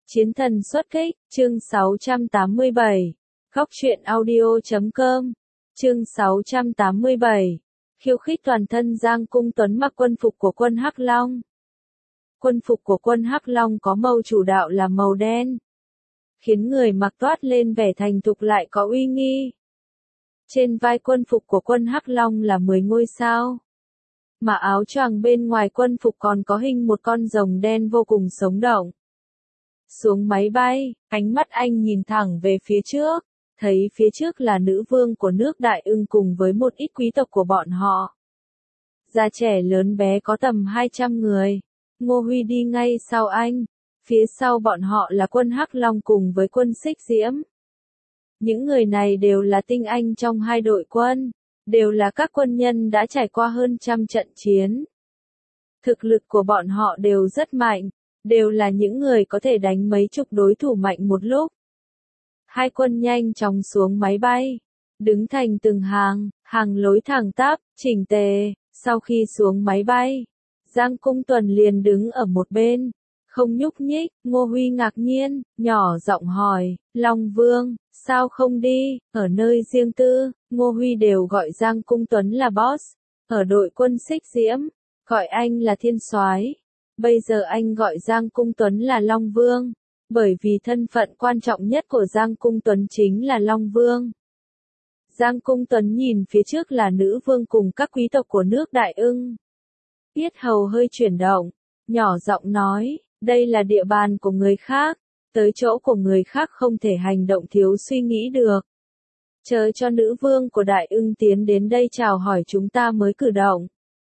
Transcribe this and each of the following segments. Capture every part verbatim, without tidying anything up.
Chiến thần xuất kích, chương sáu trăm tám mươi bảy. Góc truyện audio chấm com. Chương sáu trăm tám mươi bảy. Khiêu khích toàn thân Giang Cung Tuấn mặc quân phục của quân Hắc Long. Quân phục của quân Hắc Long có màu chủ đạo là màu đen, khiến người mặc toát lên vẻ thành thục lại có uy nghi. Trên vai quân phục của quân Hắc Long là mười ngôi sao, mà áo choàng bên ngoài quân phục còn có hình một con rồng đen vô cùng sống động. Xuống máy bay, ánh mắt anh nhìn thẳng về phía trước, thấy phía trước là nữ vương của nước Đại Ưng cùng với một ít quý tộc của bọn họ. Già trẻ lớn bé có tầm hai trăm người. Ngô Huy đi ngay sau anh, phía sau bọn họ là quân Hắc Long cùng với quân Xích Diễm. Những người này đều là tinh anh trong hai đội quân, đều là các quân nhân đã trải qua hơn trăm trận chiến. Thực lực của bọn họ đều rất mạnh, đều là những người có thể đánh mấy chục đối thủ mạnh một lúc. Hai quân nhanh chóng xuống máy bay, đứng thành từng hàng, hàng lối thẳng tắp, chỉnh tề. Sau khi xuống máy bay, Giang Cung Tuấn liền đứng ở một bên, không nhúc nhích. Ngô Huy ngạc nhiên, nhỏ giọng hỏi, Long Vương, sao không đi? Ở nơi riêng tư, Ngô Huy đều gọi Giang Cung Tuấn là boss. Ở đội quân Xích Diễm, gọi anh là Thiên Soái. Bây giờ anh gọi Giang Cung Tuấn là Long Vương, bởi vì thân phận quan trọng nhất của Giang Cung Tuấn chính là Long Vương. Giang Cung Tuấn nhìn phía trước là nữ vương cùng các quý tộc của nước Đại Ưng. Yết hầu hơi chuyển động, nhỏ giọng nói, đây là địa bàn của người khác, tới chỗ của người khác không thể hành động thiếu suy nghĩ được. Chờ cho nữ vương của Đại Ưng tiến đến đây chào hỏi chúng ta mới cử động.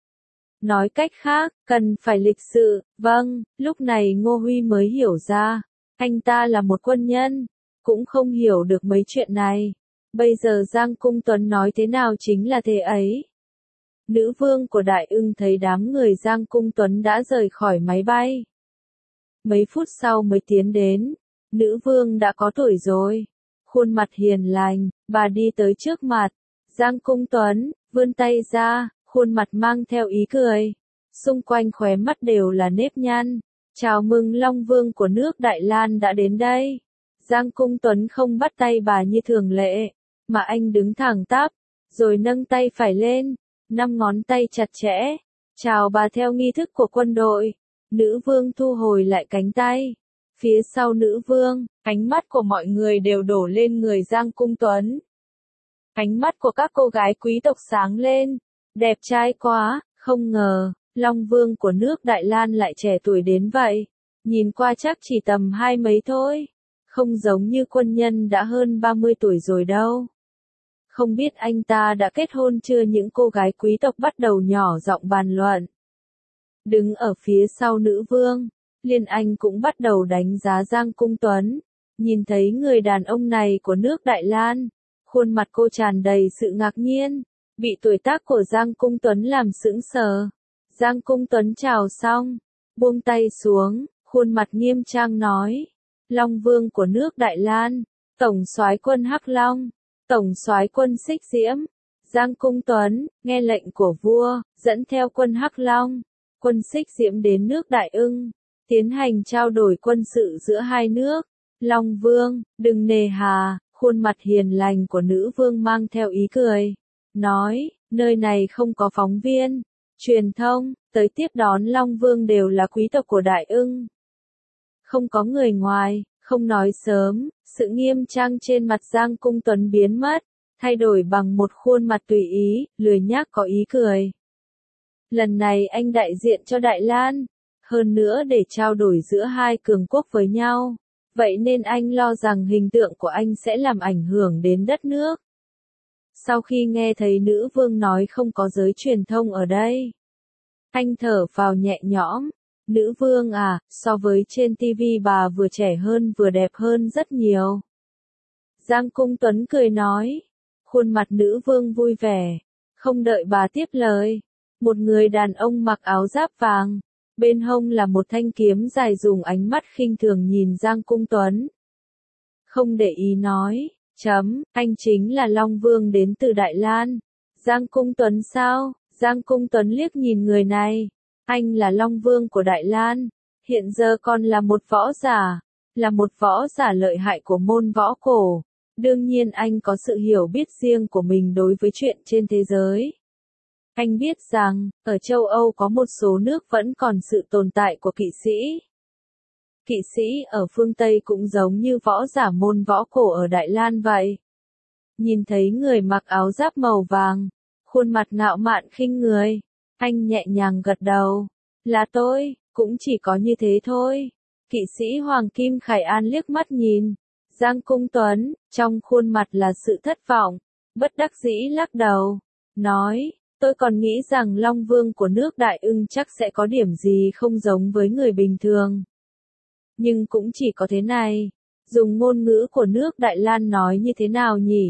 Nói cách khác, cần phải lịch sự. Vâng, lúc này Ngô Huy mới hiểu ra, anh ta là một quân nhân, cũng không hiểu được mấy chuyện này. Bây giờ Giang Cung Tuấn nói thế nào chính là thế ấy. Nữ vương của Đại Ưng thấy đám người Giang Cung Tuấn đã rời khỏi máy bay. Mấy phút sau mới tiến đến, nữ vương đã có tuổi rồi, khuôn mặt hiền lành, bà đi tới trước mặt Giang Cung Tuấn, vươn tay ra, khuôn mặt mang theo ý cười, xung quanh khóe mắt đều là nếp nhăn. Chào mừng Long Vương của nước Đại Lan đã đến đây. Giang Cung Tuấn không bắt tay bà như thường lệ, mà anh đứng thẳng tắp, rồi nâng tay phải lên, năm ngón tay chặt chẽ, chào bà theo nghi thức của quân đội. Nữ vương thu hồi lại cánh tay. Phía sau nữ vương, ánh mắt của mọi người đều đổ lên người Giang Cung Tuấn. Ánh mắt của các cô gái quý tộc sáng lên, đẹp trai quá, không ngờ, Long Vương của nước Đại Lan lại trẻ tuổi đến vậy, nhìn qua chắc chỉ tầm hai mấy thôi, không giống như quân nhân đã hơn ba mươi tuổi rồi đâu. Không biết anh ta đã kết hôn chưa? Những cô gái quý tộc bắt đầu nhỏ giọng bàn luận. Đứng ở phía sau nữ vương, Liên Anh cũng bắt đầu đánh giá Giang Cung Tuấn, nhìn thấy người đàn ông này của nước Đại Lan, khuôn mặt cô tràn đầy sự ngạc nhiên, bị tuổi tác của Giang Cung Tuấn làm sững sờ. Giang Cung Tuấn chào xong, buông tay xuống, khuôn mặt nghiêm trang nói, Long Vương của nước Đại Lan, Tổng soái quân Hắc Long, Tổng soái quân Xích Diễm. Giang Cung Tuấn, nghe lệnh của vua, dẫn theo quân Hắc Long, quân Xích Diễm đến nước Đại Ưng, tiến hành trao đổi quân sự giữa hai nước. Long Vương, đừng nề hà. Khuôn mặt hiền lành của nữ vương mang theo ý cười, nói, nơi này không có phóng viên, truyền thông, tới tiếp đón Long Vương đều là quý tộc của Đại Ưng. Không có người ngoài, không nói sớm. Sự nghiêm trang trên mặt Giang Cung Tuấn biến mất, thay đổi bằng một khuôn mặt tùy ý, lười nhác có ý cười. Lần này anh đại diện cho Đại Lan, hơn nữa để trao đổi giữa hai cường quốc với nhau. Vậy nên anh lo rằng hình tượng của anh sẽ làm ảnh hưởng đến đất nước. Sau khi nghe thấy nữ vương nói không có giới truyền thông ở đây, anh thở phào nhẹ nhõm. Nữ vương à, so với trên ti vi bà vừa trẻ hơn vừa đẹp hơn rất nhiều. Giang Cung Tuấn cười nói. Khuôn mặt nữ vương vui vẻ. Không đợi bà tiếp lời, một người đàn ông mặc áo giáp vàng, bên hông là một thanh kiếm dài dùng ánh mắt khinh thường nhìn Giang Cung Tuấn. Không để ý nói, chấm, anh chính là Long Vương đến từ Đại Lan. Giang Cung Tuấn sao? Giang Cung Tuấn liếc nhìn người này. Anh là Long Vương của Đại Lan, hiện giờ còn là một võ giả. là một võ giả lợi hại của môn võ cổ. Đương nhiên anh có sự hiểu biết riêng của mình đối với chuyện trên thế giới. Anh biết rằng, ở châu Âu có một số nước vẫn còn sự tồn tại của kỵ sĩ. Kỵ sĩ ở phương Tây cũng giống như võ giả môn võ cổ ở Đại Lan vậy. Nhìn thấy người mặc áo giáp màu vàng, khuôn mặt ngạo mạn khinh người, anh nhẹ nhàng gật đầu. Là tôi, cũng chỉ có như thế thôi. Kỵ sĩ Hoàng Kim Khải An liếc mắt nhìn Giang Cung Tuấn, trong khuôn mặt là sự thất vọng, bất đắc dĩ lắc đầu, nói, tôi còn nghĩ rằng Long Vương của nước Đại Ưng chắc sẽ có điểm gì không giống với người bình thường. Nhưng cũng chỉ có thế này, dùng ngôn ngữ của nước Đại Lan nói như thế nào nhỉ?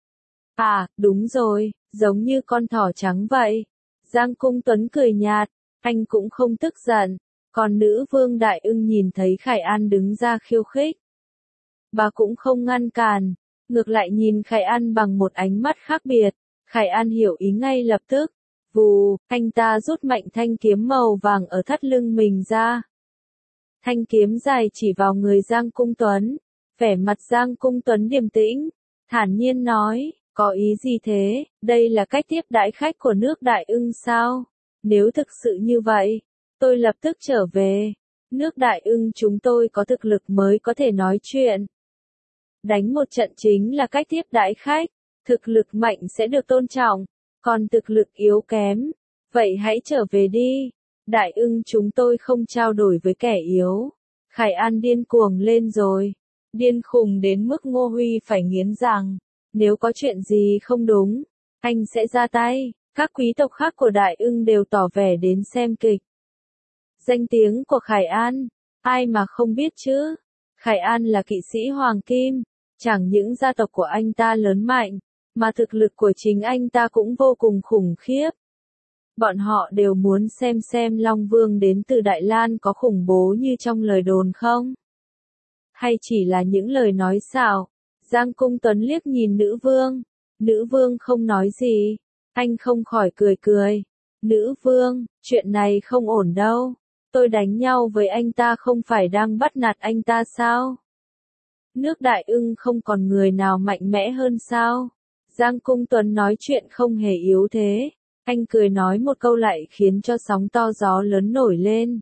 À, đúng rồi, giống như con thỏ trắng vậy. Giang Cung Tuấn cười nhạt, anh cũng không tức giận, còn nữ vương Đại Ưng nhìn thấy Khải An đứng ra khiêu khích. Bà cũng không ngăn cản, ngược lại nhìn Khải An bằng một ánh mắt khác biệt. Khải An hiểu ý ngay lập tức, vù, anh ta rút mạnh thanh kiếm màu vàng ở thắt lưng mình ra. Thanh kiếm dài chỉ vào người Giang Cung Tuấn, vẻ mặt Giang Cung Tuấn điềm tĩnh, thản nhiên nói, có ý gì thế, đây là cách tiếp đãi khách của nước Đại Ưng sao? Nếu thực sự như vậy, tôi lập tức trở về. Nước Đại Ưng chúng tôi có thực lực mới có thể nói chuyện. Đánh một trận chính là cách tiếp đãi khách, thực lực mạnh sẽ được tôn trọng, còn thực lực yếu kém, vậy hãy trở về đi. Đại Ưng chúng tôi không trao đổi với kẻ yếu. Khải An điên cuồng lên rồi, điên khùng đến mức Ngô Huy phải nghiến răng, nếu có chuyện gì không đúng, anh sẽ ra tay. Các quý tộc khác của Đại Ưng đều tỏ vẻ đến xem kịch. Danh tiếng của Khải An, ai mà không biết chứ? Khải An là kỵ sĩ Hoàng Kim, chẳng những gia tộc của anh ta lớn mạnh, mà thực lực của chính anh ta cũng vô cùng khủng khiếp. Bọn họ đều muốn xem xem Long Vương đến từ Đại Lan có khủng bố như trong lời đồn không? Hay chỉ là những lời nói xạo? Giang Cung Tuấn liếc nhìn nữ vương, nữ vương không nói gì, anh không khỏi cười cười. Nữ vương, chuyện này không ổn đâu, tôi đánh nhau với anh ta không phải đang bắt nạt anh ta sao? Nước Đại Ưng không còn người nào mạnh mẽ hơn sao? Giang Cung Tuấn nói chuyện không hề yếu thế. Anh cười nói một câu lại khiến cho sóng to gió lớn nổi lên.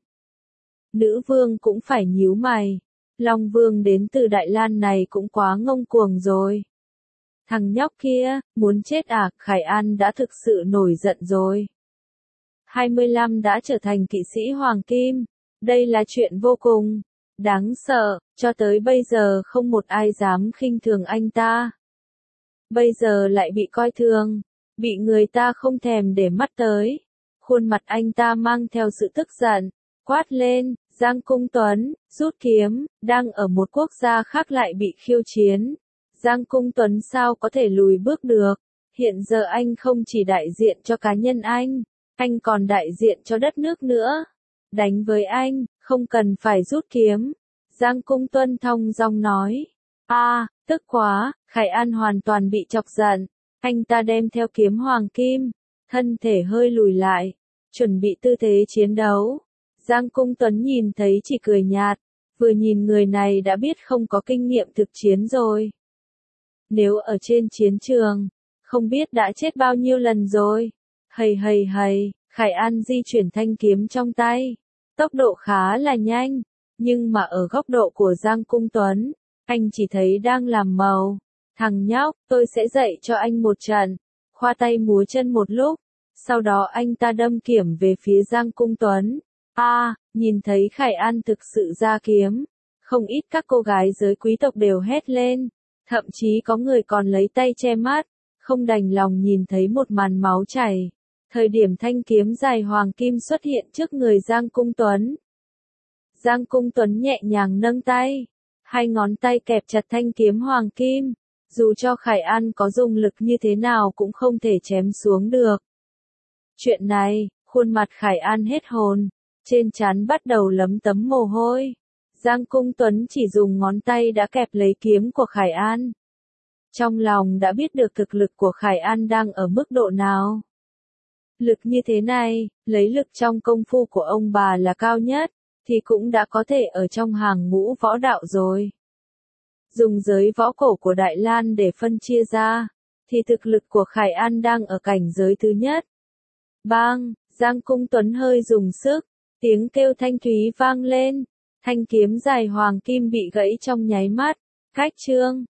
Nữ vương cũng phải nhíu mày. Long Vương đến từ Đại Lan này cũng quá ngông cuồng rồi. Thằng nhóc kia, muốn chết à? Khải An đã thực sự nổi giận rồi. hai mươi lăm đã trở thành kỵ sĩ Hoàng Kim. Đây là chuyện vô cùng đáng sợ, cho tới bây giờ không một ai dám khinh thường anh ta. Bây giờ lại bị coi thường, bị người ta không thèm để mắt tới. Khuôn mặt anh ta mang theo sự tức giận, quát lên, Giang Cung Tuấn, rút kiếm, đang ở một quốc gia khác lại bị khiêu chiến. Giang Cung Tuấn sao có thể lùi bước được? Hiện giờ anh không chỉ đại diện cho cá nhân anh, anh còn đại diện cho đất nước nữa. Đánh với anh, không cần phải rút kiếm. Giang Cung Tuấn thong dong nói. A, à, tức quá, Khải An hoàn toàn bị chọc giận. Anh ta đem theo kiếm hoàng kim, thân thể hơi lùi lại, chuẩn bị tư thế chiến đấu. Giang Cung Tuấn nhìn thấy chỉ cười nhạt, vừa nhìn người này đã biết không có kinh nghiệm thực chiến rồi. Nếu ở trên chiến trường, không biết đã chết bao nhiêu lần rồi. Hầy hầy hầy, Khải An di chuyển thanh kiếm trong tay. Tốc độ khá là nhanh, nhưng mà ở góc độ của Giang Cung Tuấn, anh chỉ thấy đang làm màu. Thằng nhóc, tôi sẽ dạy cho anh một trận. Khoa tay múa chân một lúc, sau đó anh ta đâm kiếm về phía Giang Cung Tuấn. A, à, nhìn thấy Khải An thực sự ra kiếm, không ít các cô gái giới quý tộc đều hét lên, thậm chí có người còn lấy tay che mắt, không đành lòng nhìn thấy một màn máu chảy. Thời điểm thanh kiếm dài hoàng kim xuất hiện trước người Giang Cung Tuấn. Giang Cung Tuấn nhẹ nhàng nâng tay, hai ngón tay kẹp chặt thanh kiếm hoàng kim, dù cho Khải An có dùng lực như thế nào cũng không thể chém xuống được. Chuyện này, khuôn mặt Khải An hết hồn, trên trán bắt đầu lấm tấm mồ hôi. Giang Cung Tuấn chỉ dùng ngón tay đã kẹp lấy kiếm của Khải An. Trong lòng đã biết được thực lực của Khải An đang ở mức độ nào. Lực như thế này, lấy lực trong công phu của ông bà là cao nhất, thì cũng đã có thể ở trong hàng ngũ võ đạo rồi. Dùng giới võ cổ của Đại Lan để phân chia ra, thì thực lực của Khải An đang ở cảnh giới thứ nhất. Bang, Giang Cung Tuấn hơi dùng sức, tiếng kêu thanh thúy vang lên, thanh kiếm dài hoàng kim bị gãy trong nháy mắt, cách chương.